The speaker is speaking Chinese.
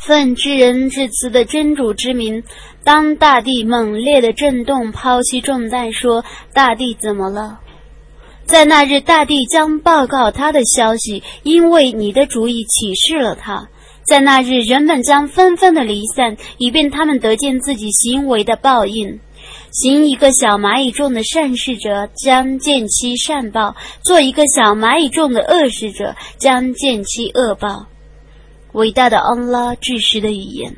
奉至仁至慈的真主之名，当大地猛烈的震动，抛弃重担，说：大地怎么了？在那日，大地将报告他的消息，因为你的主意启示了他。在那日，人们将纷纷的离散，以便他们得见自己行为的报应。行一个小蚂蚁众的善事者，将见其善报；做一个小蚂蚁众的恶事者，将见其恶报。伟大的安拉至实的语言。